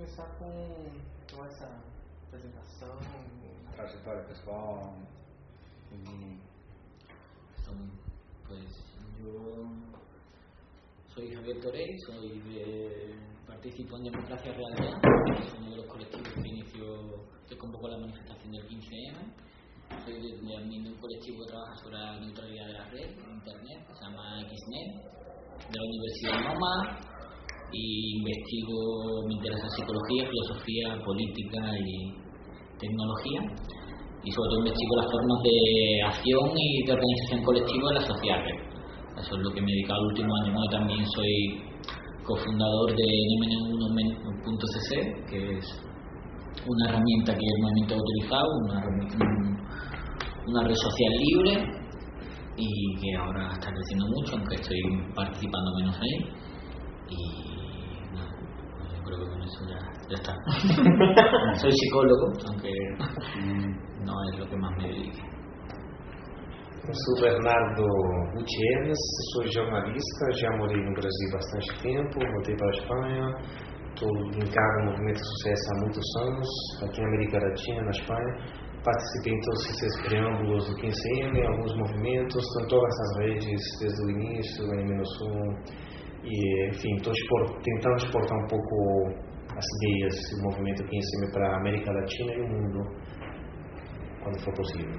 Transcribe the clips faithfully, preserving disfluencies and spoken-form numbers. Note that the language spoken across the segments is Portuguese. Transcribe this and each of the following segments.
começar com, com essa apresentação. Trajetória pessoal. Y, pues yo soy Javier Torey, soy de, participo en Democracia Real de Ángeles, que es uno de los colectivos que inició, que convocó la manifestación del quince eme. Soy de, de, de un colectivo que trabaja sobre la neutralidad de la red, internet, que se llama XNet, de la Universidad Noma, y investigo, me interesa psicología, filosofía, política y tecnología, y sobre todo investigo las formas de acción y de organización colectiva en la sociedad red. Eso es lo que me he dedicado el último año. Yo también soy cofundador de N M N uno punto C C, que es una herramienta que el movimiento ha utilizado, una, una red social libre y que ahora está creciendo mucho, aunque estoy participando menos ahí. Y no, yo creo que con eso ya, ya está. Soy psicólogo, aunque no es lo que más me dedico. Eu sou Bernardo Gutierrez, sou jornalista, já morei no Brasil bastante tempo, voltei para a Espanha, estou ligado ao movimento Sucesso há muitos anos, aqui na América Latina, na Espanha. Participei em todos esses preâmbulos do quinze eme, em alguns movimentos, em todas as redes, desde o início, do N M um, e enfim, estou tentando exportar um pouco as ideias do movimento quinze eme para a América Latina e o mundo, quando for possível.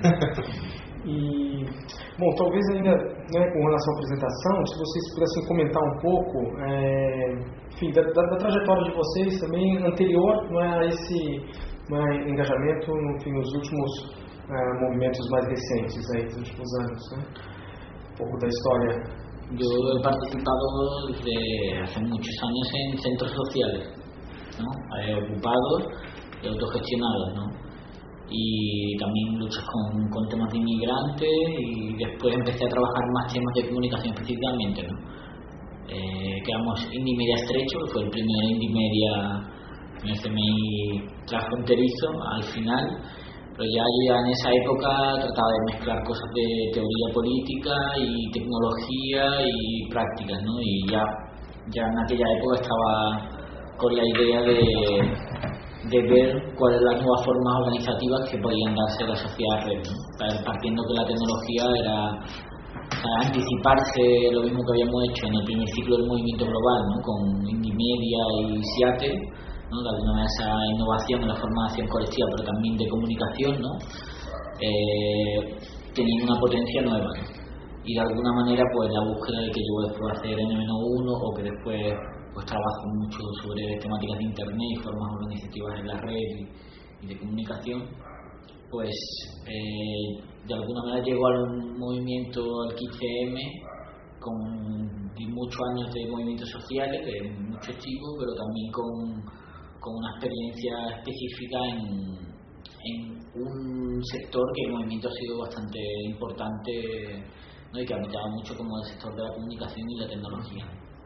E, bom, talvez ainda, né, com relação à apresentação, se vocês pudessem comentar um pouco, é, enfim, da, da, da trajetória de vocês também anterior, não é, a esse não é, engajamento, enfim, nos últimos é, movimentos mais recentes, aí, dos últimos anos, né? Um pouco da história. Yo he participado desde hace muchos años en centros sociales, ¿no? He ocupado y autogestionados, ¿no? Y también luchas con, con temas de inmigrantes, y después empecé a trabajar más temas de comunicación específicamente, ¿no? Eh, creamos Indie Media Estrecho, que fue el primer Indie Media en el C M I transfronterizo al final, pero ya, ya en esa época trataba de mezclar cosas de teoría política y tecnología y prácticas, ¿no? Y ya, ya en aquella época estaba con la idea de de ver cuáles eran las nuevas formas organizativas que podían darse a la sociedad red, ¿no? Partiendo que la tecnología era, o sea, anticiparse lo mismo que habíamos hecho en el primer ciclo del movimiento global, ¿no? Con Indie Media y Seattle, ¿no? De esa innovación en la forma de acción colectiva, pero también de comunicación, ¿no? Eh, tenían una potencia nueva, ¿no? Y de alguna manera, pues la búsqueda de que yo después hacer N M N uno, o que después pues trabajo mucho sobre temáticas de internet y formas organizativas en la red y, y de comunicación, pues eh, de alguna manera llegó al movimiento, al quince eme, con muchos años de movimientos sociales, de mucho tipo, pero también con, con una experiencia específica en, en un sector que el movimiento ha sido bastante importante, ¿no? Y que ha metido mucho, como el sector de la comunicación y la tecnología.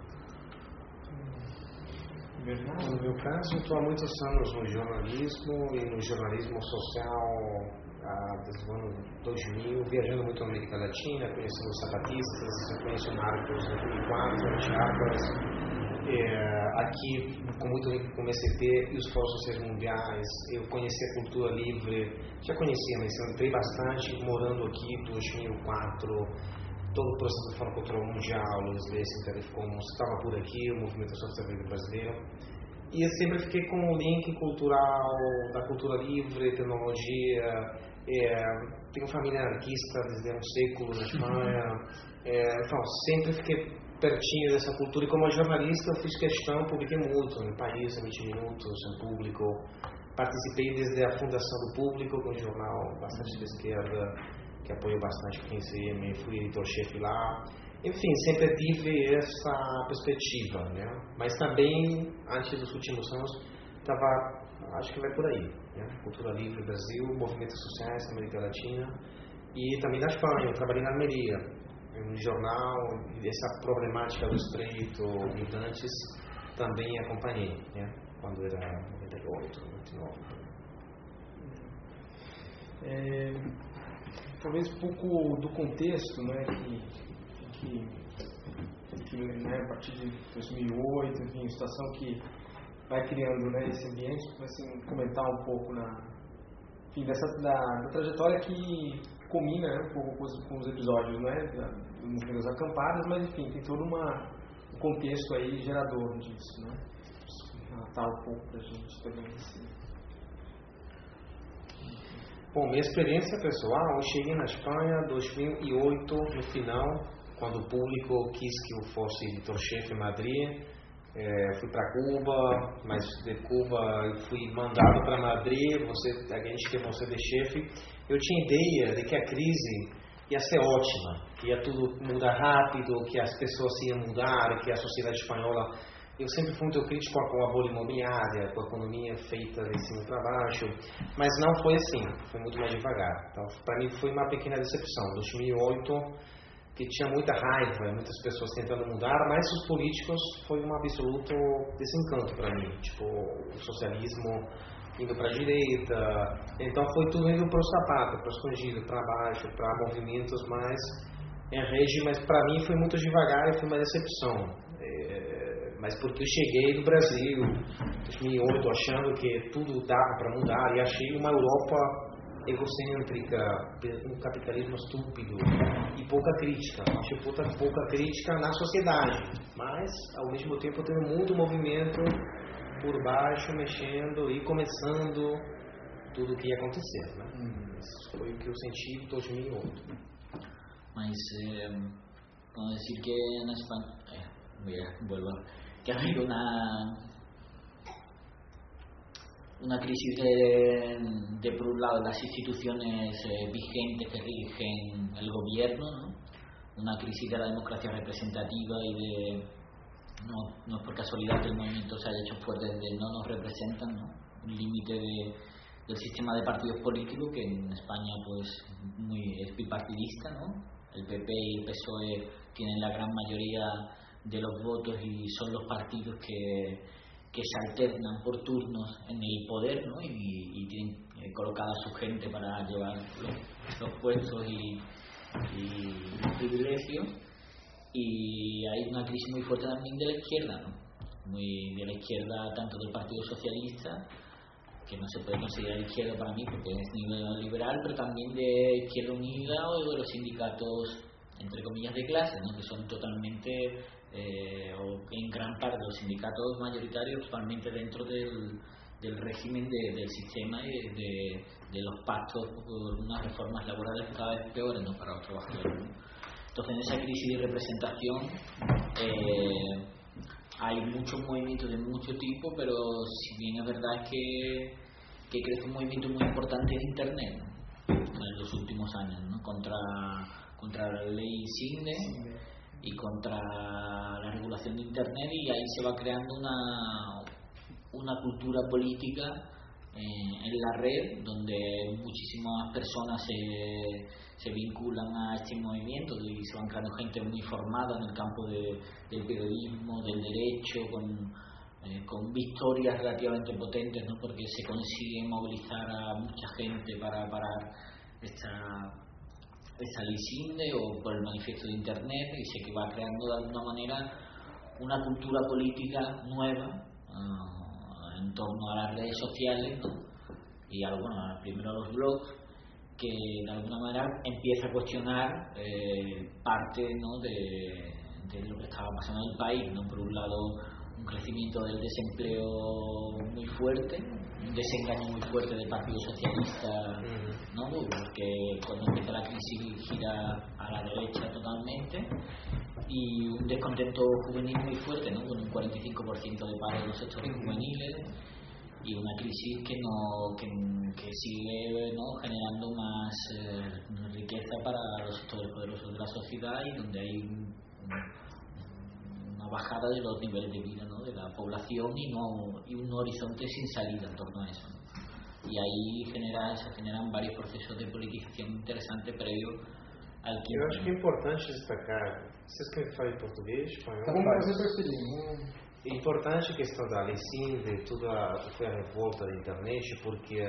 No meu caso, estou há muitos anos no jornalismo e no jornalismo social, ah, desde o ano dois mil, viajando muito na América Latina, conhecendo os zapatistas, conheci o Marcos em dois mil e quatro, Chiapas, é, aqui com muito link com o M C T e os Fóruns Sociais Mundiais. Eu conheci a cultura livre, já conhecia, mas eu entrei bastante morando aqui em dois mil e quatro. Todo o processo do Fórum Cultural Mundial, Luiz Lessa, Telecomus, estava por aqui, o Movimento Social Livre Brasileiro. E eu sempre fiquei com o link cultural, da cultura livre, tecnologia. É, tenho família anarquista desde um século na Espanha. É, então, sempre fiquei pertinho dessa cultura. E como jornalista, eu fiz questão, publiquei muito no País, em vinte minutos, em Público. Participei desde a fundação do Público, com um jornal bastante de esquerda, que apoiou bastante o quinze eme, fui editor-chefe lá. Enfim, sempre tive essa perspectiva, né? Mas também, antes dos últimos anos, estava, acho que vai por aí, né? Cultura Livre Brasil, movimentos sociais na América Latina e também na Espanha. Eu trabalhei na Almeria, em um jornal, e essa problemática do estreito, migrantes, também acompanhei, né? Quando era noventa e oito, noventa e nove. É... Talvez um pouco do contexto, né, que, que, que né, a partir de dois mil e oito, enfim, situação que vai criando, né, esse ambiente, assim, comentar um pouco na, enfim, dessa, da, da trajetória que combina, né, um pouco com os, com os episódios, né, das acampadas, mas enfim, tem todo uma, um contexto aí gerador disso, né, relatar um pouco pra gente também. Assim. Bom, minha experiência pessoal, eu cheguei na Espanha em dois mil e oito, no final, quando o público quis que eu fosse editor-chefe em Madrid. É, fui para Cuba, mas de Cuba eu fui mandado para Madrid, você, a gente quer você de chefe. Eu tinha ideia de que a crise ia ser ótima, que ia tudo mudar rápido, que as pessoas iam mudar, que a sociedade espanhola... Eu sempre fui muito crítico com a bolha imobiliária, com a economia feita de cima para baixo, mas não foi assim, foi muito mais devagar. Então, para mim foi uma pequena decepção. dois mil e oito, que tinha muita raiva, muitas pessoas tentando mudar, mas os políticos foi um absoluto desencanto para mim. Tipo, o socialismo indo para a direita, então foi tudo indo para o sapato, para o escondido, para baixo, para movimentos mais em rede, mas para mim foi muito devagar e foi uma decepção. É, mas porque eu cheguei do Brasil em dois mil e oito achando que tudo dava para mudar e achei uma Europa egocêntrica, um capitalismo estúpido e pouca crítica. Acho pouca, pouca crítica na sociedade, mas ao mesmo tempo tem muito movimento por baixo, mexendo e começando tudo o que ia acontecer, né? Hum. Isso foi o que eu senti em dois mil e oito. Mas, eh, vamos decir que en España, eh, voy a volver, que ha habido una una crisis de, de por un lado las instituciones eh, vigentes que rigen el gobierno, ¿no? Una crisis de la democracia representativa y de no, no es por casualidad que el movimiento se haya hecho fuerte de no nos representan, ¿no? Un límite de, del sistema de partidos políticos que en España pues muy es bipartidista, ¿no? El P P y el P S O E tienen la gran mayoría de los votos y son los partidos que que se alternan por turnos en el poder, ¿no? y, y tienen eh, colocada a su gente para llevar los, los puestos y, y los privilegios, y hay una crisis muy fuerte también de la izquierda, ¿no? Muy de la izquierda, tanto del Partido Socialista, que no se puede considerar izquierda para mí porque es neoliberal, pero también de Izquierda Unida o de los sindicatos entre comillas de clase, ¿no? Que son totalmente eh, o en gran parte los sindicatos mayoritarios totalmente dentro del, del régimen de, del sistema y de, de, de los pactos por unas reformas laborales cada vez peores, ¿no? Para los trabajadores, ¿no? Entonces en esa crisis de representación eh, hay muchos movimientos de mucho tipo, pero si bien es verdad que, que crece un movimiento muy importante en Internet, ¿no? En los últimos años, ¿no? contra contra la ley SIGNE y contra la regulación de Internet, y ahí se va creando una, una cultura política eh, en la red donde muchísimas personas se, se vinculan a este movimiento y se van creando gente muy formada en el campo de, del periodismo, del derecho, con, eh, con victorias relativamente potentes, ¿no? Porque se consigue movilizar a mucha gente para parar esta esa ley SIGNE o por el manifiesto de Internet, y se que va creando de alguna manera una cultura política nueva uh, en torno a las redes sociales, ¿no? Y a, bueno, primero a los blogs, que de alguna manera empieza a cuestionar eh, parte, ¿no? de, de lo que estaba pasando en el país, ¿no? Por un lado un crecimiento del desempleo muy fuerte, un desengaño muy fuerte del Partido Socialista, ¿no? Porque cuando empieza la crisis gira a la derecha totalmente, y un descontento juvenil muy fuerte, ¿no? Con un cuarenta y cinco por ciento de paro de los sectores juveniles, y una crisis que no que, que sigue, ¿no? generando más eh, riqueza para los sectores poderosos de la sociedad, y donde hay un, un, una bajada de los niveles de vida, ¿no? de la población, y no y un horizonte sin salida en torno a eso, ¿no? Y ahí genera, se generan varios procesos de politización interesantes previo al que... Eu acho que é importante destacar, vocês querem falar em português, espanhol? Tá, vamos fazer preferir. É importante a questão da lei SIGNE, de toda a, foi a revolta da internet, porque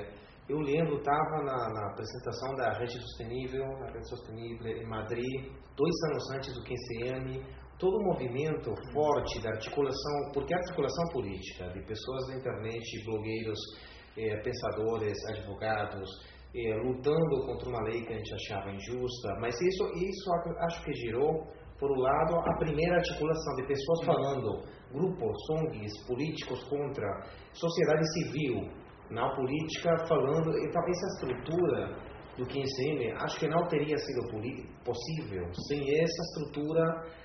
Eu lembro, estava na, na apresentação da Rede Sustentável, a Rede Sustentável em Madrid, dois anos antes do quinze eme, todo um movimento forte da articulação, porque a articulação política de pessoas da internet, blogueiros, eh, pensadores, advogados, eh, lutando contra uma lei que a gente achava injusta, mas isso, isso acho que girou, por um lado, a primeira articulação de pessoas falando, grupos, O N Gs, políticos contra, sociedade civil, na política falando. Então, essa estrutura do quinze eme, acho que não teria sido possível sem essa estrutura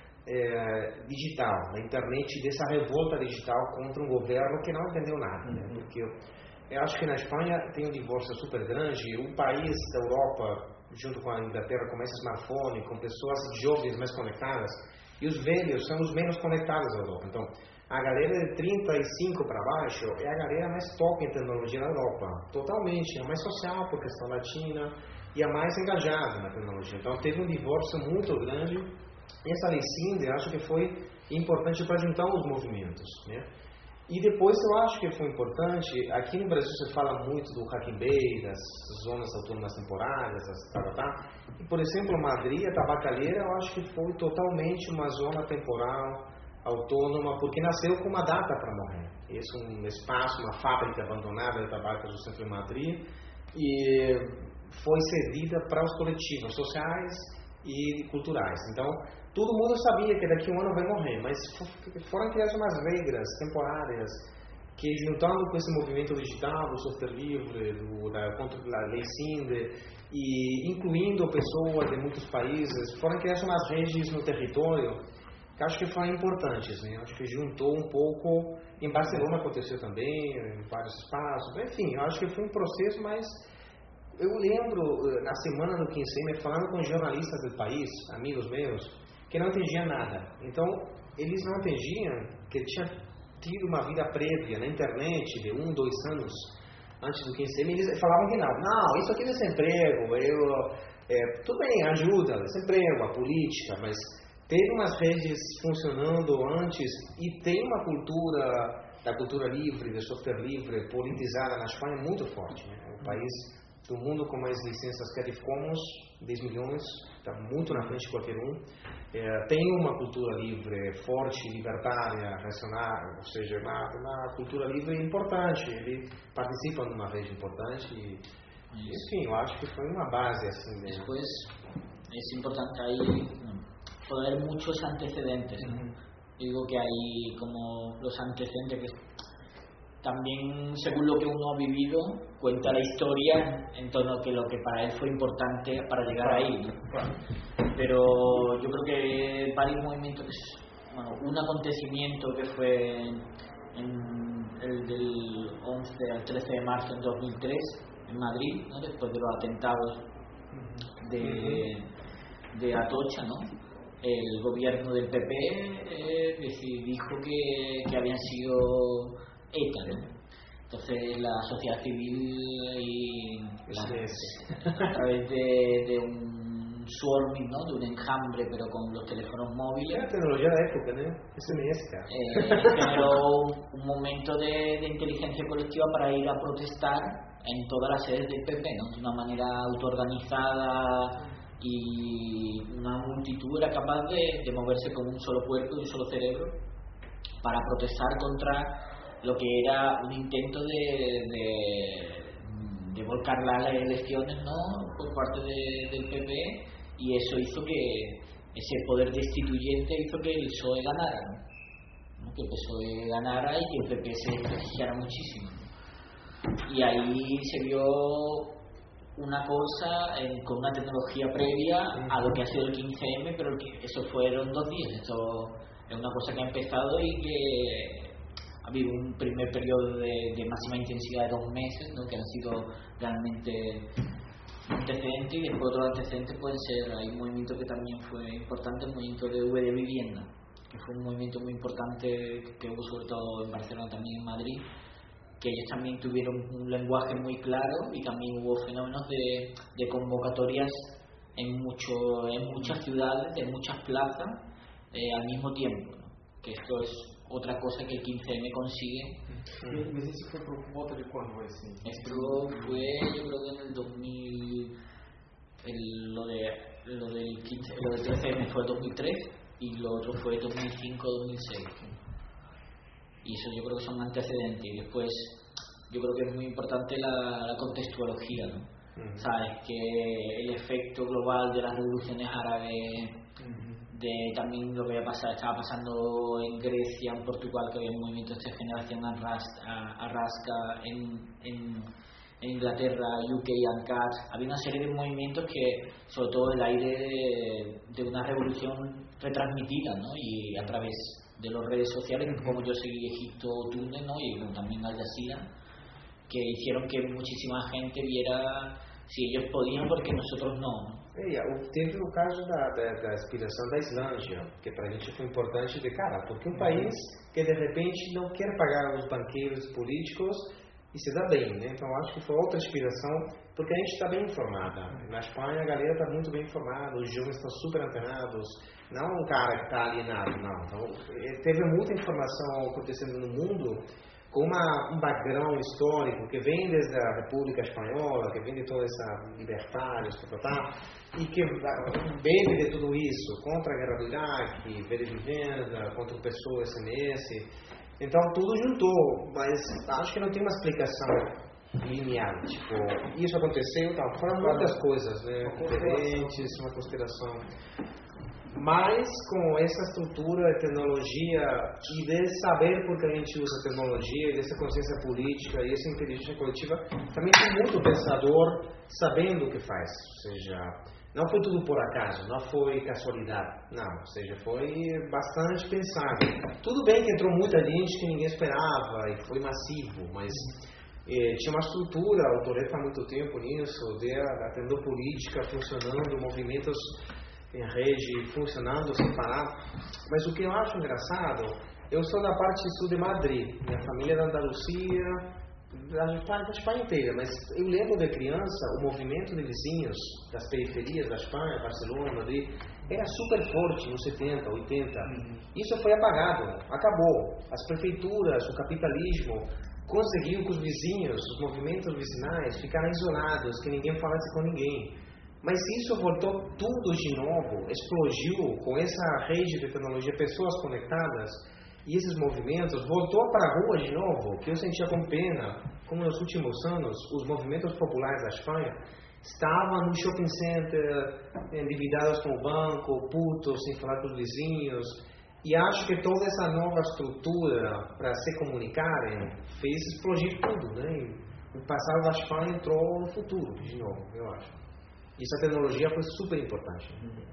é, digital, na internet, dessa revolta digital contra um governo que não entendeu nada. Né? Porque eu, eu acho que na Espanha tem um divórcio super grande, o país da Europa, junto com a Inglaterra, com esse smartphone, com pessoas jovens mais conectadas, e os velhos são os menos conectados da Europa. Então, a galera de trinta e cinco para baixo é a galera mais top em tecnologia na Europa, totalmente, é mais social por questão latina e é mais engajada na tecnologia. Então, teve um divórcio muito grande. E essa lei Cinder, acho que foi importante para juntar os movimentos, né? E depois eu acho que foi importante, aqui no Brasil se fala muito do Hacking Bay, das zonas autônomas temporárias, das, tá, tá, tá. E, por exemplo, Madrid, a tabacalheira, eu acho que foi totalmente uma zona temporal, autônoma, porque nasceu com uma data para morrer. Isso é um espaço, uma fábrica abandonada de tabaco do centro de Madrid, e foi cedida para os coletivos sociais e culturais. Então, todo mundo sabia que daqui a um ano vai morrer, mas foram criadas umas regras temporárias que, juntando com esse movimento digital, do software livre, do, da, contra a lei Cinder, e incluindo pessoas de muitos países, foram criadas umas redes no território que acho que foram importantes, né? Acho que juntou um pouco. Em Barcelona aconteceu também, em vários espaços, enfim, acho que foi um processo, mas eu lembro, na semana do quinze eme, falando com jornalistas do país, amigos meus, que não entendiam nada. Então, eles não entendiam que tinha tido uma vida prévia na internet de um, dois anos antes do quinze eme. Eles falavam que não, não, isso aqui é desemprego, eu, é, tudo bem, ajuda, desemprego, a política, mas teve umas redes funcionando antes e tem uma cultura, da cultura livre, do software livre, politizada na Espanha muito forte, né? É um país do mundo com mais licenças Creative Commons, dez milhões, está muito na frente de qualquer um. É, tem uma cultura livre, forte, libertária, racional, ou seja, uma, uma cultura livre importante. Ele participa numa rede importante e, enfim, eu acho que foi uma base assim. De... Después, es importante ahí, puede haber muchos antecedentes, ¿no? Uh-huh. Digo que hay como los antecedentes que también, según lo que uno ha vivido, cuenta la historia en torno a que lo que para él fue importante para llegar ahí, ¿no? Pero yo creo que varios movimientos, bueno, un acontecimiento que fue en el del once al trece de marzo en dos mil tres en Madrid, ¿no? Después de los atentados de, de Atocha, ¿no? El gobierno del P P eh, dijo que, que habían sido ETA, ¿no? Entonces la sociedad civil y la, a través de, de un swarming, ¿no? De un enjambre, pero con los teléfonos móviles, la tecnología de época, ¿no? S M S, eh, generó un momento de, de inteligencia colectiva para ir a protestar en todas las sedes del P P, ¿no? De una manera autoorganizada, y una multitud era capaz de, de moverse como un solo cuerpo y un solo cerebro para protestar contra lo que era un intento de, de, de volcar las elecciones, ¿no? Por parte de, del P P, y eso hizo que ese poder destituyente hizo que el P S O E ganara, ¿no? Que el P S O E ganara y que el P P se desprestigiara muchísimo, ¿no? Y ahí se vio una cosa eh, con una tecnología previa a lo que ha sido el quince eme, pero que eso fueron dos días. Esto es una cosa que ha empezado y que ha habido un primer periodo de, de máxima intensidad de dos meses, ¿no? Que han sido realmente antecedentes, y después otros antecedentes pueden ser, hay un movimiento que también fue importante, el movimiento de V de Vivienda, que fue un movimiento muy importante que hubo sobre todo en Barcelona, también en Madrid, que ellos también tuvieron un lenguaje muy claro, y también hubo fenómenos de, de convocatorias en, mucho, en muchas ciudades, en muchas plazas, eh, al mismo tiempo, ¿no? que esto es otra cosa que el quince eme consigue. ¿Y ese fue por cuota de cuándo fue ese? Esto fue, yo creo que en el dos mil, el, lo de lo del quince, lo del trece eme fue dos mil tres y lo otro fue dos mil cinco dos mil seis. Y eso yo creo que son antecedentes. Y después yo creo que es muy importante la, la contextualogía, ¿no? Uh-huh. Sabes que el efecto global de las revoluciones árabes, uh-huh. de también lo que había pasado, estaba pasando en Grecia, en Portugal, que había un movimiento de generación Arrasca, en, en, en Inglaterra, U K, ANCAT. Había una serie de movimientos que, sobre todo el aire de, de una revolución retransmitida, ¿no? Y a través de las redes sociales, como yo seguí Egipto Túnez, ¿no? Y bueno, también Al Jazeera, que hicieron que muchísima gente viera si ellos podían porque nosotros no, ¿no? É, teve o caso da, da, da inspiração da Islândia, que para a gente foi importante de cara, porque um país que de repente não quer pagar os banqueiros políticos e se dá bem, né? Então acho que foi outra inspiração, porque a gente está bem informada. Na Espanha a galera está muito bem informada, os jovens estão super antenados, não um cara que está alienado, não. Então teve muita informação acontecendo no mundo, com uma, um background histórico que vem desde a República Espanhola, que vem de toda essa libertários, tá, tá, e que bebe de tudo isso, contra a guerra do Iraque, Verde Vivenda, contra o P S O E, S M S. Então tudo juntou, mas acho que não tem uma explicação linear. Tipo, isso aconteceu, tá, foram muitas coisas, né, diferentes, uma conspiração. Mas com essa estrutura de tecnologia e de saber por que a gente usa a tecnologia, e dessa consciência política e essa inteligência coletiva, também tem muito pensador sabendo o que faz. Ou seja, não foi tudo por acaso, não foi casualidade, não. Ou seja, foi bastante pensado. Tudo bem que entrou muita gente que ninguém esperava e foi massivo, mas eh, tinha uma estrutura, o Toledo faz muito tempo nisso, de a tecnologia política funcionando, movimentos em rede funcionando sem parar. Mas o que eu acho engraçado, eu sou da parte sul de Madrid, minha família é da Andaluzia, da Espanha, da Espanha inteira, mas eu lembro de criança, o movimento de vizinhos das periferias da Espanha, Barcelona, Madrid, era super forte nos setenta, oitenta. Uhum. Isso foi apagado, acabou. As prefeituras, o capitalismo conseguiu que os vizinhos, os movimentos vizinais ficaram isolados, que ninguém falasse com ninguém. Mas isso voltou tudo de novo, explodiu com essa rede de tecnologia, pessoas conectadas, e esses movimentos voltou para a rua de novo, que eu sentia com pena, como nos últimos anos, os movimentos populares da Espanha estavam no shopping center, endividados com o banco, putos, sem falar com os vizinhos, e acho que toda essa nova estrutura para se comunicarem fez explodir tudo, né? O passado da Espanha entrou no futuro de novo, eu acho. Essa tecnologia foi super importante.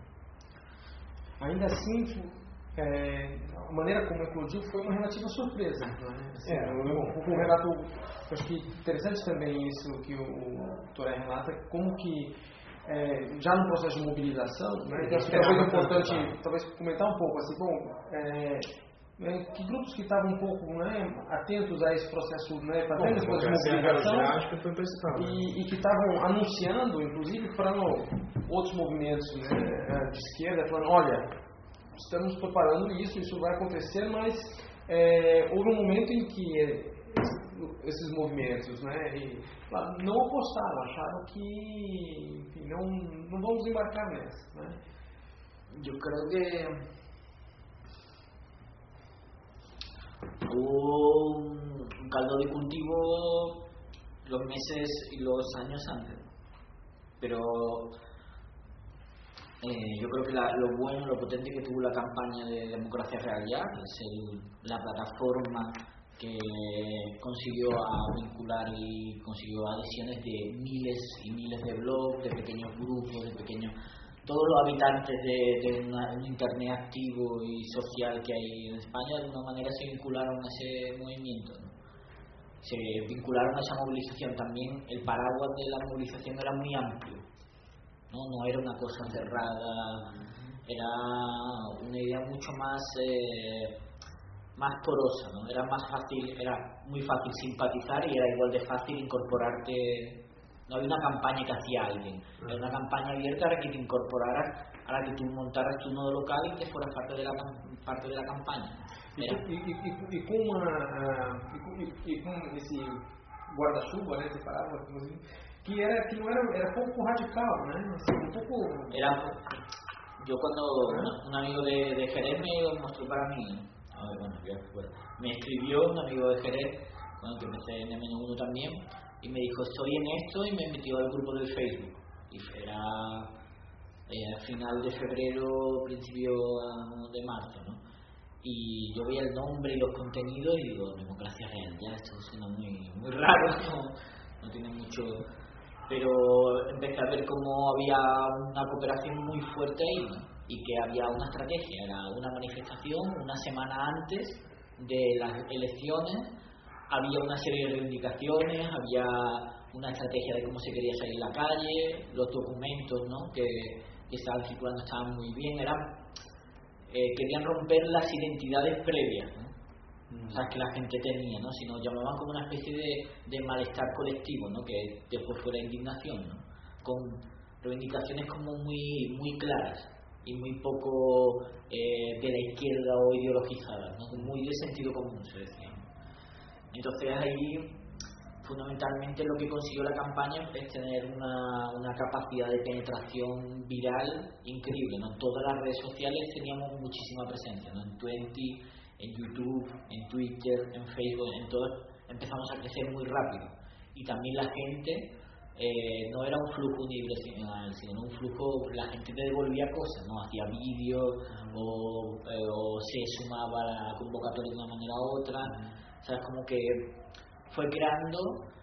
Ainda assim, é, a maneira como eclodiu foi uma relativa surpresa. Né? Assim, é, eu, eu, o relato, acho que interessante também isso que o Toré relata, como que é, já no processo de mobilização, né, que acho que talvez é importante tanto, talvez comentar um pouco assim, bom, é, né, que grupos que estavam um pouco, né, atentos a esse processo, né, fazendo esse processo de mobilização, acho que foi principal, né? e, e que estavam anunciando, inclusive para outros movimentos, né, de esquerda, falando, olha, estamos preparando isso, isso vai acontecer, mas é, houve um momento em que esses movimentos, né, e, não apostaram, acharam que, enfim, não, não vamos embarcar nessa, né? Eu creo que hubo un caldo de cultivo los meses y los años antes, pero eh, yo creo que la, lo bueno, lo potente que tuvo la campaña de Democracia Real Ya, que es el, la plataforma que consiguió a vincular y consiguió adhesiones de miles y miles de blogs, de pequeños grupos, de pequeños... Todos los habitantes de, de una, un internet activo y social que hay en España de alguna manera se vincularon a ese movimiento, ¿no? Se vincularon a esa movilización. También el paraguas de la movilización era muy amplio, no, no era una cosa cerrada, era una idea mucho más eh, más porosa, ¿no? Era más fácil, era muy fácil simpatizar y era igual de fácil incorporarte. No había una campaña que hacía alguien, era una campaña abierta para que te incorporaras a la que tú montaras tu nodo local y que fueras parte de la, parte de la campaña. E, e, e, e, com uma, uh, e, com, e, e com esse guarda-chuva, né, separado, que era que não era, era pouco radical, né? Assim, um pouco. Era, yo cuando un, un amigo de, de Jerez me mostró para mí, a ver, bueno, ya, bueno, me escribió un amigo de Jerez, bueno, que empecé en M N uno también, y me dijo estoy en esto y me metió al grupo del Facebook. Y era eh, a final de febrero, principio de marzo, ¿no? Y yo veía el nombre y los contenidos y digo, democracia real, ya esto suena muy, muy raro, no, no tiene mucho, pero empecé a ver cómo había una cooperación muy fuerte ahí, ¿no? Y que había una estrategia, era una manifestación una semana antes de las elecciones, había una serie de reivindicaciones, había una estrategia de cómo se quería salir a la calle, los documentos, ¿no?, que, que estaban circulando estaban muy bien, eran Eh, querían romper las identidades previas, ¿no? Mm. O sea, que la gente tenía, ¿no? Sino llamaban como una especie de, de malestar colectivo, ¿no? Que después fuera indignación, ¿no? Con reivindicaciones como muy muy claras y muy poco eh, de la izquierda o ideologizadas, ¿no? Muy de sentido común, se decía, ¿no? Entonces ahí fundamentalmente lo que consiguió la campaña es tener una, una capacidad de penetración viral increíble, ¿no? En todas las redes sociales teníamos muchísima presencia, ¿no? En Twenty, en YouTube, en Twitter, en Facebook, en todas empezamos a crecer muy rápido. Y también la gente eh, no era un flujo unidireccional, sino un flujo, la gente te devolvía cosas, ¿no? Hacía vídeos o, eh, o se sumaba a la convocatoria de una manera u otra, o sea, es como que fue creando,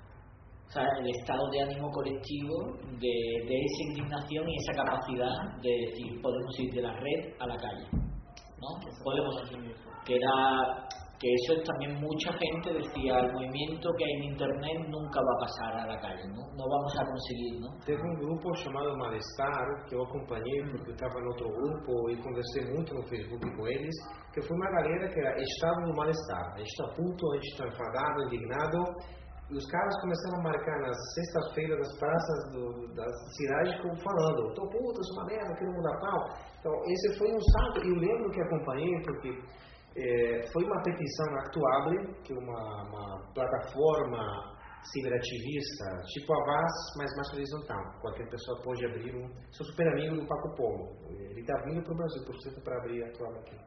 o sea, el estado de ánimo colectivo de, de esa indignación y esa capacidad de decir podemos ir de la red a la calle, ¿no? Podemos, que era que eso es también mucha gente decía el movimiento que hay en internet nunca va a pasar a la calle, no, no vamos a conseguir, ¿no? Teve um grupo chamado Malestar que eu acompanhei porque eu estava em outro grupo e conversei muito no Facebook com eles, que foi uma galera que era estado no malestar, a gente está puto, a gente está enfadado, indignado, e os caras começaram a marcar nas sextas-feiras nas praças do, das cidades falando, tô puto, sou uma merda, quero mudar pau. Então esse foi um salto, e eu lembro que acompanhei porque É, foi uma petição Actuable, que é uma, uma plataforma ciberativista, tipo a Vaz, mas mais horizontal. Qualquer pessoa pode abrir um... Sou super amigo do Paco Polo. Ele está vindo para o Brasil, por certo, para abrir a Actuable aqui.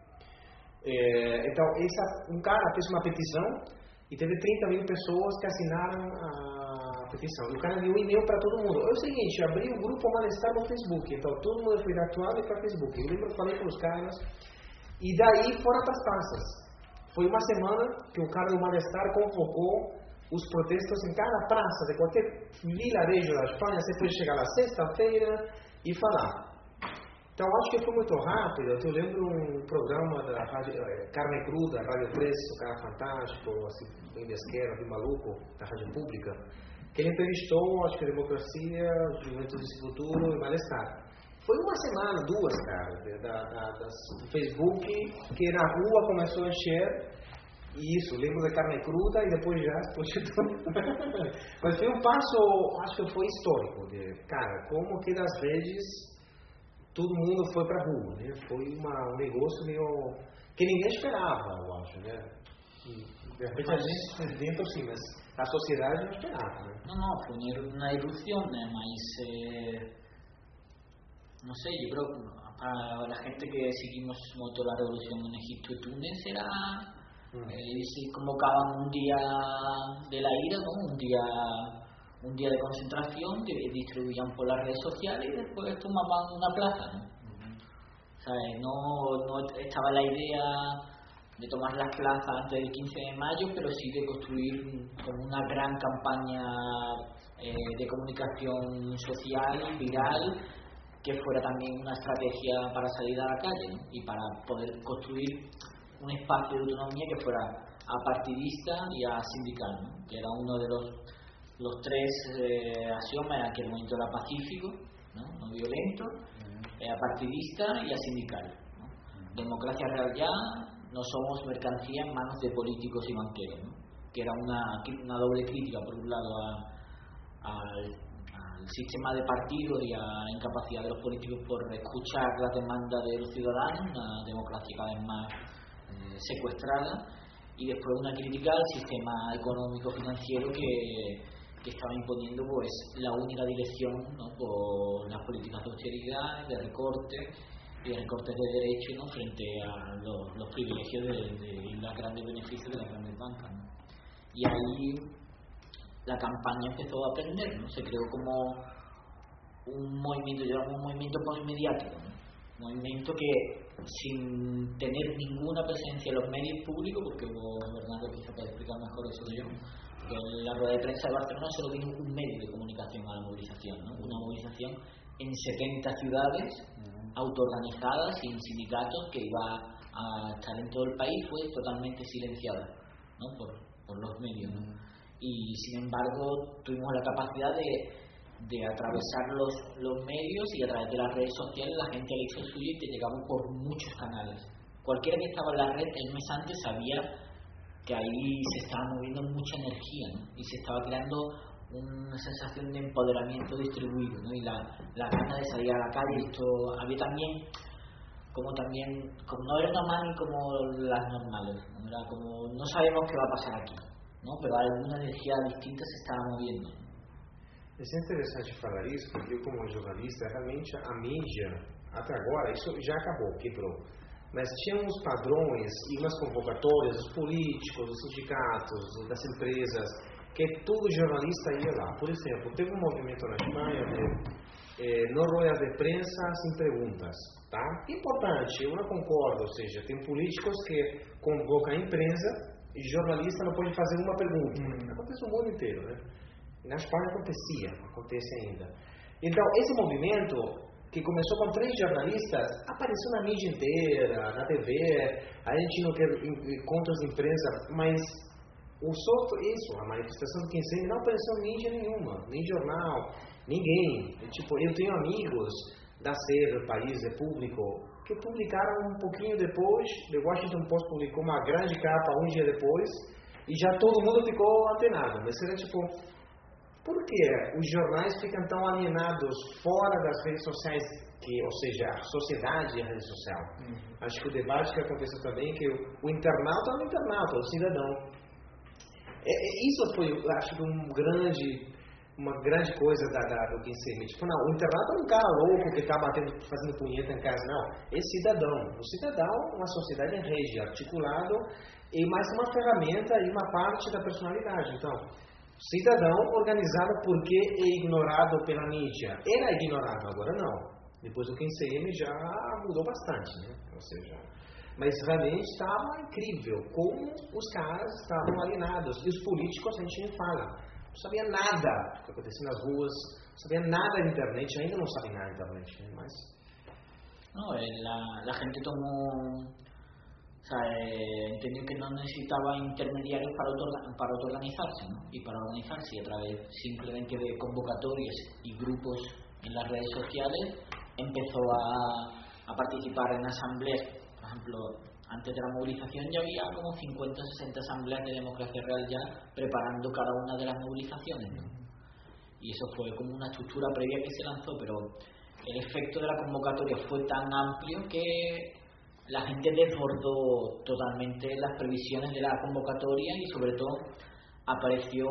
É, então, essa, um cara fez uma petição e teve trinta mil pessoas que assinaram a petição. E o cara deu um e-mail para todo mundo. É o seguinte, abri um grupo Malestar no Facebook. Então, todo mundo foi da Actuable para Facebook. Eu lembro que eu falei para os caras... E daí fora das praças. Foi uma semana que o cara do Malestar convocou os protestos em cada praça de qualquer vilarejo da Espanha. Você pode chegar lá sexta-feira e falar. Então acho que foi muito rápido. Eu lembro um programa da rádio, Carne Cruda, Rádio três, um cara fantástico, assim, bem de esquerda, bem maluco, da Rádio Pública, que ele entrevistou, acho que Democracia, Juventude do Futuro e Malestar. Foi uma semana, duas, cara, da, da, das, do Facebook, que na rua começou a encher, e isso, lembro da Carne Cruda, e depois já, depois mas foi um passo, acho que foi histórico, de, cara, como que das redes, todo mundo foi pra rua, né? Foi uma, um negócio meio, que ninguém esperava, eu acho, né? E, de repente a gente dentro assim, mas a sociedade não esperava, né? Não, não, foi uma erupção, né? Mas... Eh... No sé, yo creo que para la gente que seguimos toda la revolución en Egipto y Túnez era mm. eh, se convocaban un día de la ira, ¿no? un día un día de concentración que distribuían por las redes sociales y después tomaban una plaza, ¿no? Mm-hmm. O sea, no, no estaba la idea de tomar las plazas antes del quince de mayo, pero sí de construir como una gran campaña eh, de comunicación social, viral, que fuera también una estrategia para salir a la calle, ¿no? Y para poder construir un espacio de autonomía que fuera apartidista y asindical, ¿no? Que era uno de los, los tres eh, axiomas, que el movimiento era pacífico, no, no violento, uh-huh. eh, apartidista y asindical, ¿no? Uh-huh. Democracia real ya, no somos mercancía en manos de políticos y banqueros, ¿no? Que era una, una doble crítica, por un lado, a, a al al sistema de partidos y a la incapacidad de los políticos por escuchar las demandas de los ciudadanos, una democracia cada vez más eh, secuestrada, y después una crítica al sistema económico financiero que, que estaba imponiendo pues la única dirección, ¿no?, por las políticas de austeridad, de recortes y de recortes de derechos, ¿no?, frente a los, los privilegios de, de, y los grandes beneficios de las grandes bancas, ¿no? Y ahí la campaña empezó a aprender, ¿no? Se creó como un movimiento, llevamos un movimiento muy mediático, ¿no? Un movimiento que sin tener ninguna presencia en los medios públicos, porque hubo Bernardo quizá puede explicar mejor eso que yo, que en la rueda de prensa de Barcelona solo vino un medio de comunicación a la movilización, ¿no? Una movilización en setenta ciudades autoorganizadas, sin sindicatos, que iba a estar en todo el país, fue totalmente silenciada, ¿no?, por, por los medios, ¿no? Y sin embargo tuvimos la capacidad de, de atravesar los, los medios, y a través de las redes sociales la gente le hizo el suyo y te llegamos por muchos canales. Cualquiera que estaba en la red el mes antes sabía que ahí se estaba moviendo mucha energía, ¿no?, y se estaba creando una sensación de empoderamiento distribuido, ¿no?, y la, la gana de salir a la calle. Esto había también como también como no era una mani como las normales, ¿no? Era como no sabemos qué va a pasar aquí, ¿no?, pero alguna energia distinta se estava movendo. Isso é interessante falar isso, porque eu, como jornalista, realmente a mídia, até agora, isso já acabou, quebrou. Mas tinha uns padrões e umas convocatórias dos políticos, dos sindicatos, das empresas, que todo jornalista ia lá. Por exemplo, teve um movimento na Espanha de eh, no ruedas de prensa sem perguntas, tá? Importante, eu não concordo, ou seja, tem políticos que convocam a imprensa e jornalista não pode fazer uma pergunta. Hum. Acontece no mundo inteiro, né? E na Espanha acontecia, acontece ainda. Então, esse movimento, que começou com três jornalistas, apareceu na mídia inteira, na T V, a gente não quer contra as empresas, mas o solto, isso, a manifestação do quinze não apareceu em mídia nenhuma, nem jornal, ninguém. E, tipo, eu tenho amigos da C E R, do País, é público, que publicaram um pouquinho depois, The Washington Post publicou uma grande capa um dia depois, e já todo mundo ficou antenado. Mas era tipo, por que os jornais ficam tão alienados fora das redes sociais, que, ou seja, a sociedade e a rede social? Uhum. Acho que o debate que aconteceu também, que o, o internauta é o internauta, o cidadão. É, é, isso foi, acho que, um grande, uma grande coisa da, da, do quinze eme. Tipo, não, o internauta é um cara louco que está batendo, fazendo punheta em casa. Não, é cidadão. O cidadão é uma sociedade em rede, articulado, e mais uma ferramenta e uma parte da personalidade. Então, cidadão organizado porque é ignorado pela mídia. Era ignorado, agora não. Depois do quinze eme já mudou bastante, né? Ou seja, mas realmente estava incrível como os caras estavam alienados. E os políticos, a gente nem fala, não sabia nada do que acontecia nas ruas, não sabia nada na internet, ainda não sabe nada na internet, né? Mas... No, la, la gente tomó... O sea, eh, entendió que no necesitaba intermediarios para, auto, para autoorganizarse, ¿no? Y para organizarse, y a través simplemente de convocatorias y grupos en las redes sociales, empezó a, a participar en asambleas. Por ejemplo, antes de la movilización ya había como cincuenta o sesenta asambleas de democracia real ya preparando cada una de las movilizaciones, ¿no? Y eso fue como una estructura previa que se lanzó, pero el efecto de la convocatoria fue tan amplio que la gente desbordó totalmente las previsiones de la convocatoria, y sobre todo apareció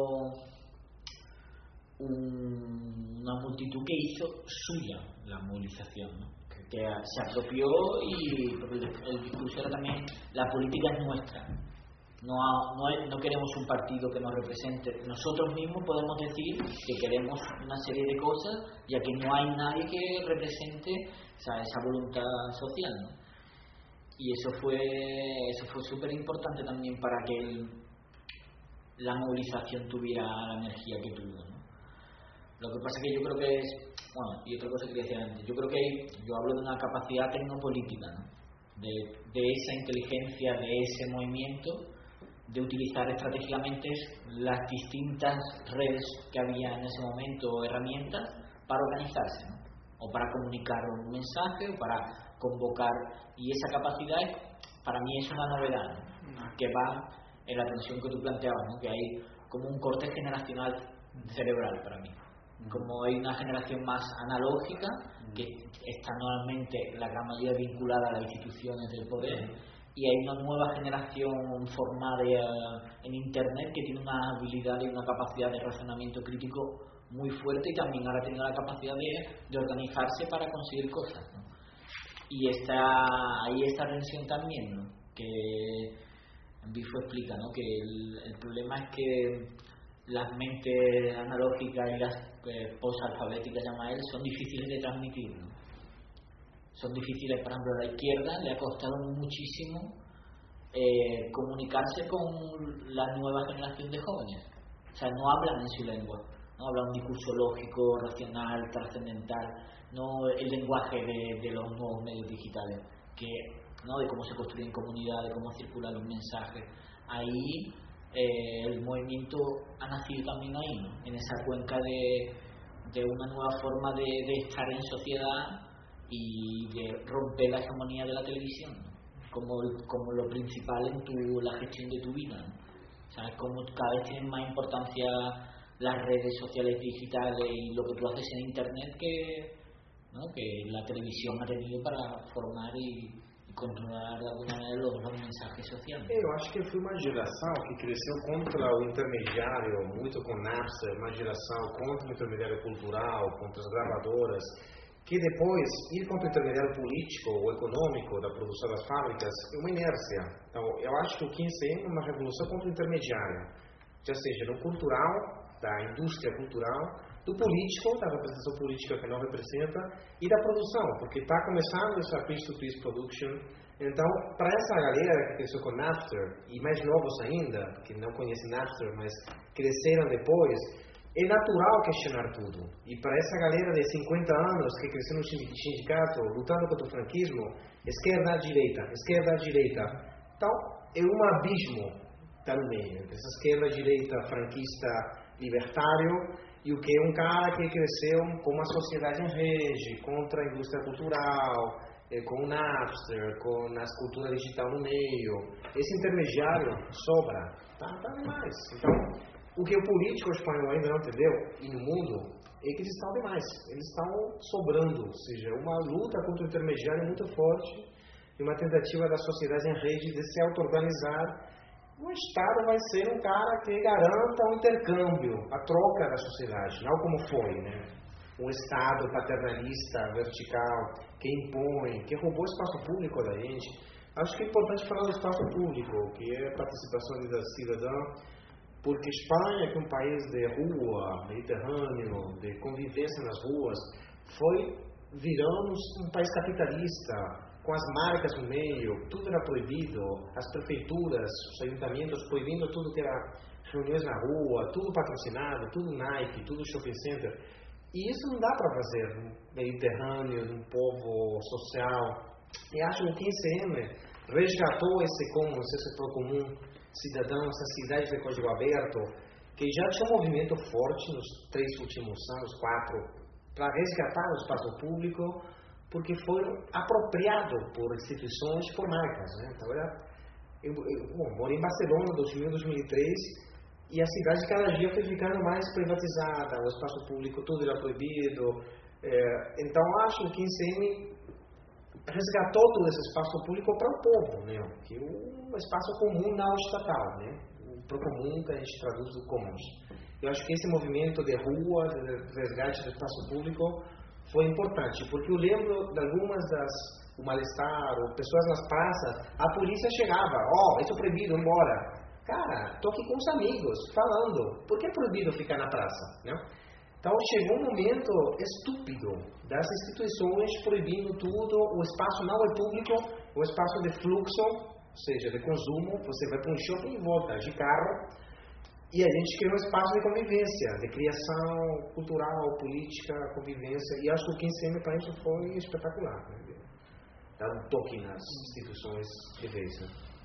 un, una multitud que hizo suya la movilización, ¿no? que, que se apropió, y el, el discurso era también: la política es nuestra, no, no, es, no queremos un partido que nos represente, nosotros mismos podemos decir que queremos una serie de cosas, ya que no hay nadie que represente, o sea, esa voluntad social, ¿no? Y eso fue eso fue súper importante también para que el, la movilización tuviera la energía que tuvo, ¿no? Lo que pasa es que yo creo que es, bueno, y otra cosa que quería decir antes, yo creo que hay, yo hablo de una capacidad tecnopolítica, ¿no? de, de esa inteligencia, de ese movimiento, de utilizar estratégicamente las distintas redes que había en ese momento, herramientas, para organizarse, ¿no? O para comunicar un mensaje, o para convocar, y esa capacidad para mí es una novedad, ¿no? Que va en la tensión que tú planteabas, ¿no? Que hay como un corte generacional cerebral para mí. Como hay una generación más analógica, que está normalmente la gran mayoría vinculada a las instituciones del poder, y hay una nueva generación formada en Internet que tiene una habilidad y una capacidad de razonamiento crítico muy fuerte, y también ahora tiene la capacidad de, de organizarse para conseguir cosas, ¿no? Y está ahí esta tensión también, ¿no? Que Bifo explica, ¿no? Que el, el problema es que las mentes analógicas y las eh, posalfabéticas, llama él, son difíciles de transmitir, ¿no? Son difíciles, por ejemplo, a la izquierda le ha costado muchísimo eh, comunicarse con la nueva generación de jóvenes. O sea, no hablan en su lengua, no hablan un discurso lógico, racional, trascendental, no el lenguaje de, de los nuevos medios digitales, que, ¿no? De cómo se construyen comunidades, de cómo circulan los mensajes. Ahí eh, el movimiento ha nacido también ahí, ¿no? En esa cuenca de, de una nueva forma de, de estar en sociedad y de romper la hegemonía de la televisión, ¿no? como, como lo principal en tu, la gestión de tu vida, ¿no? O sea, como cada vez tienen más importancia las redes sociales digitales y lo que tú haces en Internet que, ¿no? que la televisión ha tenido para formar y, y controlar de alguna manera los, los mensajes sociales. Eu acho que foi uma geração que cresceu contra o intermediário, muito com Napster, uma geração contra o intermediário cultural, contra as gravadoras, que depois ir contra o intermediário político ou econômico da produção das fábricas é uma inércia. Então, eu acho que o quinze eme é uma revolução contra o intermediário, já seja no cultural, da indústria cultural, do político, da representação política que não representa, e da produção, porque está começando essa piece-to-piece production. Então, para essa galera que cresceu com Napster, e mais novos ainda, que não conhecem Napster, mas cresceram depois, é natural questionar tudo. E para essa galera de cinquenta anos que cresceu no sindicato, lutando contra o franquismo, esquerda, direita, esquerda, direita. Então, é um abismo está no meio, essa esquerda, direita, franquista, libertário, e o que é um cara que cresceu com uma sociedade em rede, contra a indústria cultural, eh, com o Napster, com a cultura digital no meio. Esse intermediário sobra, tá, tá demais. Então, o que o político espanhol ainda não entendeu, e no mundo, é que eles estão demais, eles estão sobrando, ou seja, uma luta contra o intermediário muito forte, e uma tentativa da sociedade em rede de se auto-organizar. O Estado vai ser um cara que garanta o intercâmbio, a troca da sociedade, não como foi, né? Um Estado paternalista, vertical, que impõe, que roubou o espaço público da gente. Acho que é importante falar do espaço público, que é a participação da cidadã, porque Espanha, que é um país de rua, mediterrâneo, de convivência nas ruas, foi virando um país capitalista, com as marcas no meio, tudo era proibido, as prefeituras, os ayuntamientos proibindo tudo que era reuniões na rua, tudo patrocinado, tudo Nike, tudo shopping center. E isso não dá para fazer no Mediterrâneo, num povo social. E acho que o quinze eme resgatou esse comum, esse setor comum, cidadão, essa cidade de código aberto, que já tinha um movimento forte nos três últimos anos, quatro, para resgatar o espaço público, porque foi apropriado por instituições, por marcas, né? Então, era, eu, eu bom, morei em Barcelona, dois mil, dois mil e três, e a cidade cada dia foi ficando mais privatizada, o espaço público tudo era proibido. É, então, acho que o quinze eme resgatou todo esse espaço público para o povo, né? Que é um espaço comum não estatal, né? O procomum que a gente traduz do comuns. Eu acho que esse movimento de rua, de resgate do espaço público, foi importante, porque eu lembro de algumas das, o mal-estar, ou pessoas nas praças, a polícia chegava, ó, oh, isso é proibido, embora. Cara, tô aqui com os amigos, falando, por que é proibido ficar na praça, né? Então chegou um momento estúpido das instituições proibindo tudo, o espaço não é público, o espaço de fluxo, ou seja, de consumo, você vai para um shopping e volta de carro, e a gente criou um espaço de convivência, de criação cultural, política, convivência, e acho que o quinze eme para isso foi espetacular, né? Dar um toque nas instituições de vez, né?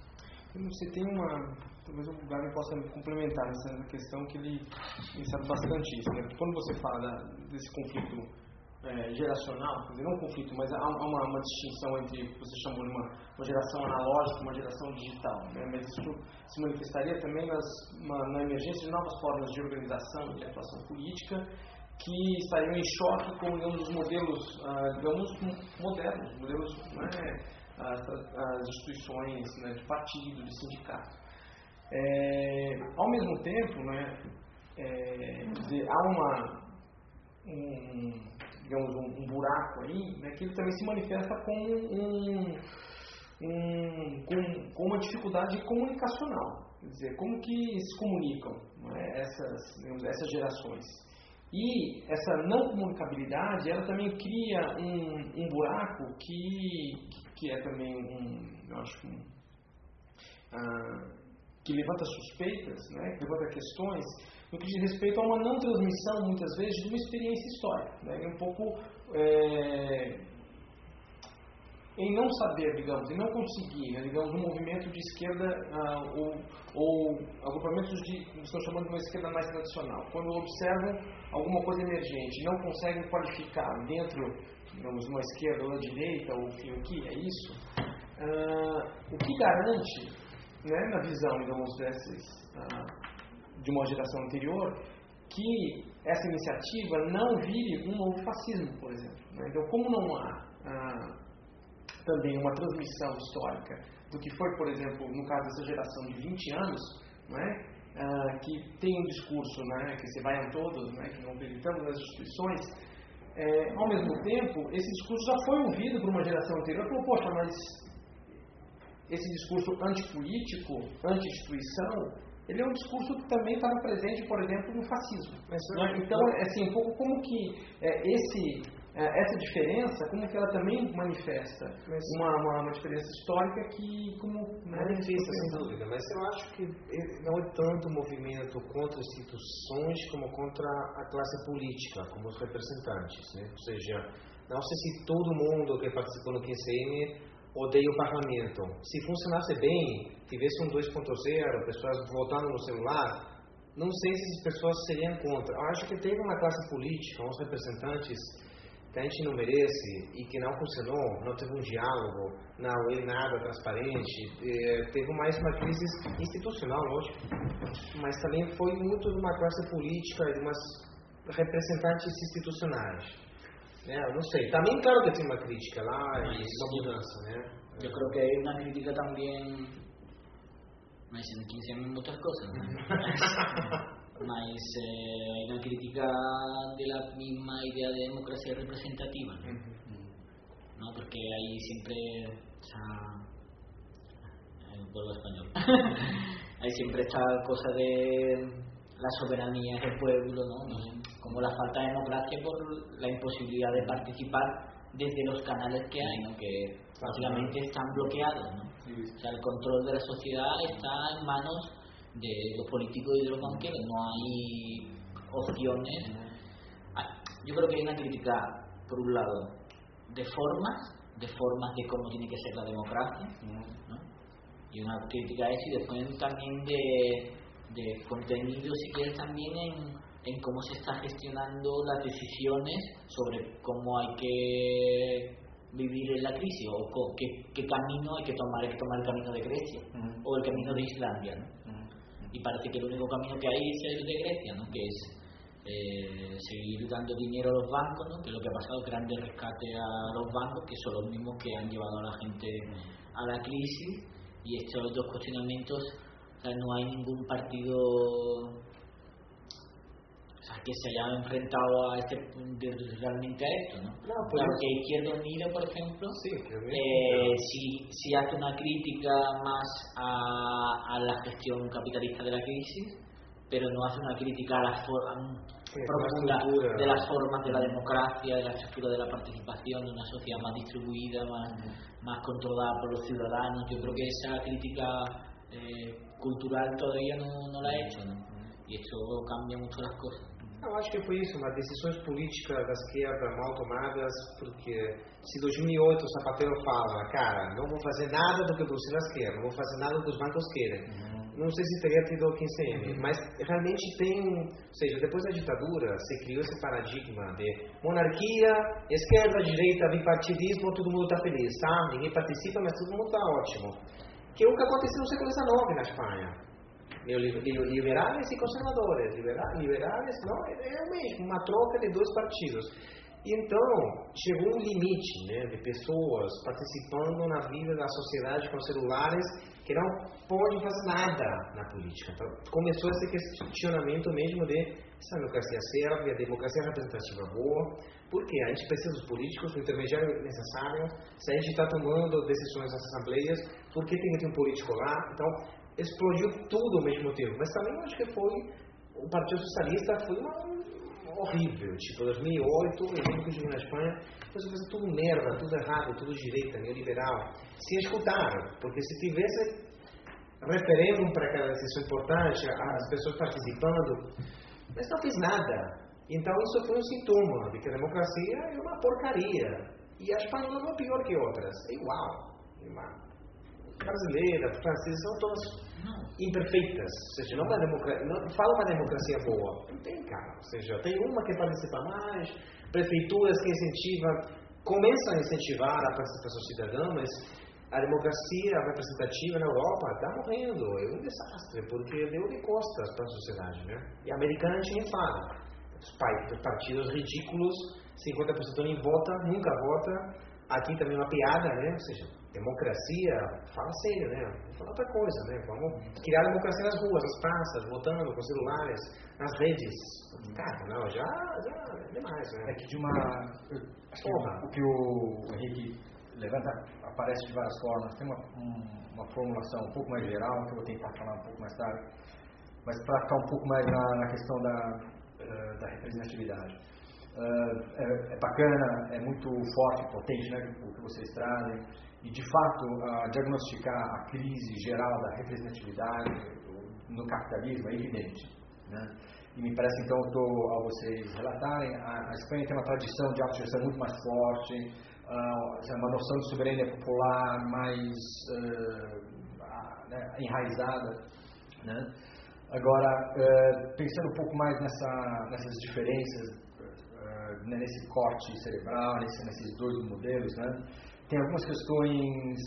Você tem uma, talvez o Gavin possa complementar nessa questão que ele, ele sabe bastante isso, né? Porque quando você fala da, desse conflito é, geracional, quer dizer, não um conflito, mas há uma, uma distinção entre o que você chamou de uma, uma geração analógica e uma geração digital, né? Mas isso se manifestaria também nas, uma, na emergência de novas formas de organização, de atuação política, que estariam em choque com, digamos, os modelos, ah, digamos, modernos, modelos, né, as, as instituições, né, de partido, de sindicato. É, ao mesmo tempo, né, é, dizer, há uma, um, digamos, um, um buraco aí, né, que ele também se manifesta como um, um, com, com uma dificuldade comunicacional, quer dizer, como que se comunicam, né, essas, digamos, essas gerações. E essa não comunicabilidade, ela também cria um, um buraco que, que é também um, eu acho, um, ah, que levanta suspeitas, né, que levanta questões no que diz respeito a uma não transmissão, muitas vezes, de uma experiência histórica, né, um pouco é, em não saber, digamos, em não conseguir, né, digamos, um movimento de esquerda ah, ou, ou agrupamentos de, que estão chamando de uma esquerda mais tradicional, quando observam alguma coisa emergente, não conseguem qualificar dentro, digamos, uma esquerda ou uma direita, ou o que é isso, ah, o que garante, né, na visão, digamos, dessas, ah, de uma geração anterior, que essa iniciativa não vire um novo fascismo, por exemplo. Né? Então, como não há ah, também uma transmissão histórica do que foi, por exemplo, no caso dessa geração de vinte anos, né, ah, que tem um discurso, né, que se vaiam todos, né, que não acreditamos nas instituições, é, ao mesmo tempo, esse discurso já foi ouvido por uma geração anterior, falou, poxa, mas esse discurso antipolítico, anti-instituição, ele é um discurso que também estava presente, por exemplo, no fascismo. Né? Então, assim, um pouco como que é, esse... essa diferença, como que ela também manifesta uma, uma, uma diferença histórica que, como... Né, manifesta, sem dúvida, mas eu acho que não é tanto o movimento contra instituições como contra a classe política, como os representantes, né? Ou seja, não sei se todo mundo que participou no quinze eme odeia o parlamento. Se funcionasse bem, tivesse um dois ponto zero, pessoas votando no celular, não sei se essas pessoas seriam contra. Eu acho que teve uma classe política, uns representantes que a gente não merece e que não funcionou, não teve um diálogo, não houve nada transparente, eh, teve mais uma crise institucional, lógico, mas também foi muito de uma classe política, de umas representantes institucionais. Né? Eu não sei, também claro que tem uma crítica lá e uma mudança, né? Eu creo que hay una crítica también, mas en quince eme muchas cosas, ¿no? Mas eh, hay una crítica de la misma idea de democracia representativa, ¿no? Uh-huh. ¿No? Porque hay siempre, o sea, en el pueblo español, hay siempre esta cosa de la soberanía del pueblo, ¿no? No sé, como la falta de democracia por la imposibilidad de participar desde los canales que hay, ¿no? Que básicamente están bloqueados, ¿no? O sea, el control de la sociedad está en manos de los políticos y de los banqueros, no hay opciones. Yo creo que hay una crítica, por un lado, de formas, de formas de cómo tiene que ser la democracia, ¿no? Y una crítica a eso, y después también de, de contenido, si quieres, también en, en cómo se está gestionando las decisiones sobre cómo hay que vivir en la crisis, o co, qué, qué camino hay que tomar, hay que tomar el camino de Grecia, uh-huh, o el camino de Islandia, ¿no? Y parece que el único camino que hay es el de Grecia, ¿no? Que es eh, seguir dando dinero a los bancos, ¿no? Que es lo que ha pasado, grandes rescates a los bancos, que son los mismos que han llevado a la gente a la crisis. Y estos dos cuestionamientos, o sea, no hay ningún partido, o sea, que se haya enfrentado a este realmente a esto, ¿no? No, pues claro, que Izquierda Unida, por ejemplo, sí, eh, si, si hace una crítica más a, a la gestión capitalista de la crisis, pero no hace una crítica a la forma profunda de las formas de la democracia, de la estructura de la participación, de una sociedad más distribuida, más, mm. más controlada por los ciudadanos. Yo creo que esa crítica eh, cultural todavía no, no la ha hecho, ¿no? E isso cambia muito as coisas. Eu acho que foi isso, uma decisões políticas da esquerda mal tomadas, porque se em dois mil e oito o Zapatero fala, cara, não vou fazer nada do que o Bruxelas quer, não vou fazer nada do que os bancos querem, uhum. não sei se teria tido o quinze eme, uhum. mas realmente tem, ou seja, depois da ditadura se criou esse paradigma de monarquia, esquerda, direita, bipartidismo, todo mundo está feliz, tá? Ninguém participa, mas todo mundo está ótimo. Que é o que aconteceu no século dezenove na Espanha. Liberais e conservadores, liberais, não, é o mesmo, uma troca de dois partidos. Então, chegou um limite, né, de pessoas participando na vida da sociedade com celulares que não podem fazer nada na política. Então, começou esse questionamento mesmo de essa democracia serve, a democracia representativa boa, porque a gente precisa dos políticos, o intermediário necessário, se a gente está tomando decisões nas assembleias, por que tem que ter um político lá? Então, explodiu tudo ao mesmo tempo. Mas também acho que foi, o Partido Socialista foi uma... horrível, tipo dois mil e oito, eu lembro que eu estive na Espanha, depois eu fiz tudo merda, tudo errado, tudo direita, neoliberal, se escutaram, porque se tivesse referêndum para aquela decisão importante, as pessoas participando, mas não fiz nada. Então isso foi um sintoma de que a democracia é uma porcaria, e a espanhola não é pior que outras, é igual, é igual. Brasileira, francesa, são todas imperfeitas, ou seja, não, uma democracia, não fala uma democracia boa, não tem, cara, ou seja, tem uma que participa mais, prefeituras que incentivam, começam a incentivar a participação cidadã, mas a democracia representativa na Europa está morrendo, é um desastre, porque deu de costas para a sociedade, né? E a americana a gente nem fala, os partidos ridículos, cinquenta por cento nem vota, nunca vota, aqui também uma piada, né? Ou seja, democracia, fala sério, né? Vamos falar outra coisa, né? Vamos criar democracia nas ruas, nas praças, votando com celulares, nas redes. Cara, não, já, já é demais, né? É que de uma... Acho que o que o Henrique levanta aparece de várias formas. Tem uma, um, uma formulação um pouco mais geral, que eu vou tentar falar um pouco mais tarde, mas para ficar um pouco mais na, na questão da, da representatividade. Uh, é, é bacana, é muito forte, potente, né, o que vocês trazem, e de fato uh, diagnosticar a crise geral da representatividade no capitalismo é evidente, né? E me parece então, eu estou, ao vocês relatarem, a, a Espanha tem uma tradição de autogestão muito mais forte, uh, uma noção de soberania popular mais uh, né, enraizada, né? Agora, uh, pensando um pouco mais nessa, nessas diferenças, nesse corte cerebral, nesse, nesses dois modelos, né? Tem algumas questões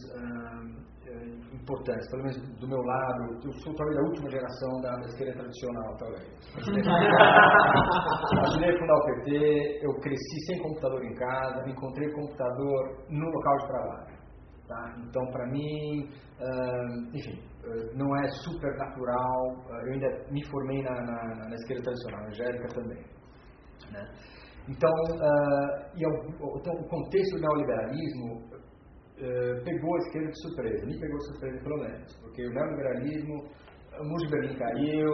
uh, importantes, pelo menos do meu lado. Eu sou talvez a última geração da, da esquerda tradicional, talvez. Ajudei a fundar o P T, eu cresci sem computador em casa, encontrei computador no local de trabalho. Tá? Então, para mim, uh, enfim, uh, não é super natural. Uh, eu ainda me formei na, na, na esquerda tradicional, Angélica também, né? Então, uh, e o, então, o contexto do neoliberalismo uh, pegou a esquerda de surpresa, me pegou de surpresa pelo menos, porque o neoliberalismo, o muro de Berlim caiu,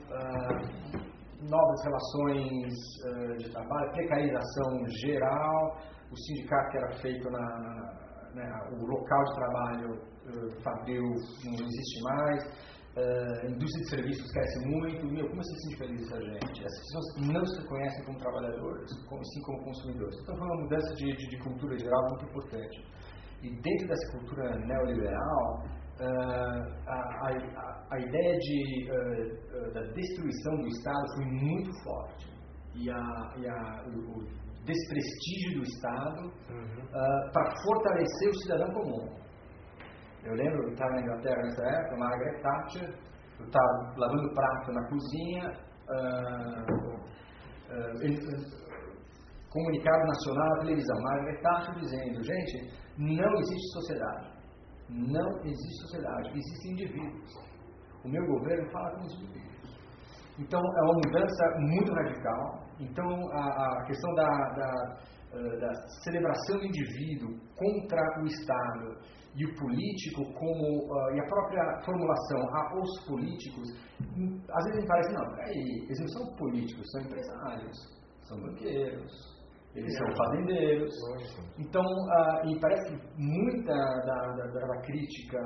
uh, novas relações uh, de trabalho, precarização geral, o sindicato que era feito na, na né, o local de trabalho uh, fabril não existe mais. Uh, a indústria de serviços cresce muito. Meu, como se sindicaliza essa gente? As pessoas não se reconhecem como trabalhadores, como, sim como consumidores. Então foi uma mudança de, de, de cultura geral muito importante. E dentro dessa cultura neoliberal, uh, a, a, a ideia de, uh, uh, da destruição do Estado foi muito forte. E, a, e a, o, o desprestígio do Estado uhum. uh, para fortalecer o cidadão comum. Eu lembro, eu estava na Inglaterra nessa época, Margaret Thatcher, eu estava lavando prato na cozinha, uh, uh, ele, uh, comunicado nacional na televisão, Margaret Thatcher dizendo, gente, não existe sociedade, não existe sociedade, existem indivíduos. O meu governo fala com os indivíduos. Então, é uma mudança muito radical. Então, a, a questão da, da, da celebração do indivíduo contra o Estado e o político como, uh, e a própria formulação a os políticos, às vezes me parece, não, peraí, eles não são políticos, são empresários, são banqueiros, eles é. são fazendeiros. Então, uh, e parece que muita da, da, da crítica,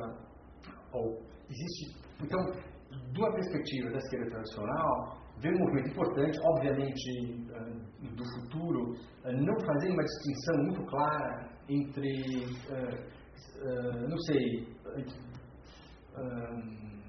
ou existe, então, de uma perspectiva da esquerda tradicional, vê um movimento importante, obviamente, uh, do futuro, uh, não fazer uma distinção muito clara entre... Uh, Uh, não sei, uh,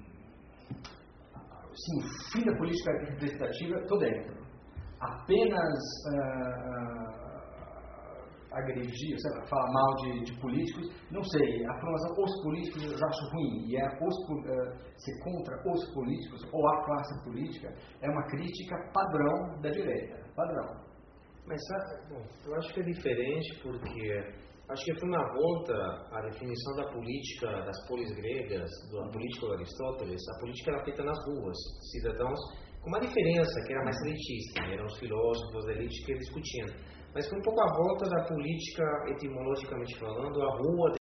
sim, o fim da política representativa, estou dentro. Apenas uh, agredir, sei lá, falar mal de, de políticos, não sei, a formação os políticos eu já acho ruim, e é os, uh, ser contra os políticos ou a classe política é uma crítica padrão da direita, padrão. Mas, bom, eu acho que é diferente porque acho que foi uma volta à definição da política, das polis gregas, da política de Aristóteles. A política era feita nas ruas, cidadãos, com uma diferença que era mais elitista, eram os filósofos da elite que discutiam. Mas foi um pouco a volta da política, etimologicamente falando, a rua